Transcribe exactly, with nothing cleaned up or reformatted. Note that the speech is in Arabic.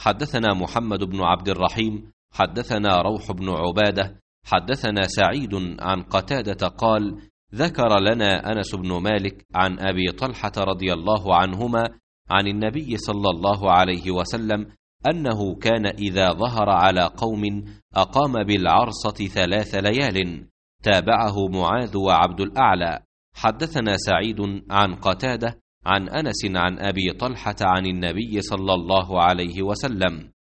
حدثنا محمد بن عبد الرحيم حدثنا روح بن عبادة حدثنا سعيد عن قتادة قال: ذكر لنا أنس بن مالك عن أبي طلحة رضي الله عنهما عن النبي صلى الله عليه وسلم أنه كان إذا ظهر على قوم أقام بالعرصة ثلاث ليال. تابعه معاذ وعبد الأعلى. حدثنا سعيد عن قتادة عن أنس عن أبي طلحة عن النبي صلى الله عليه وسلم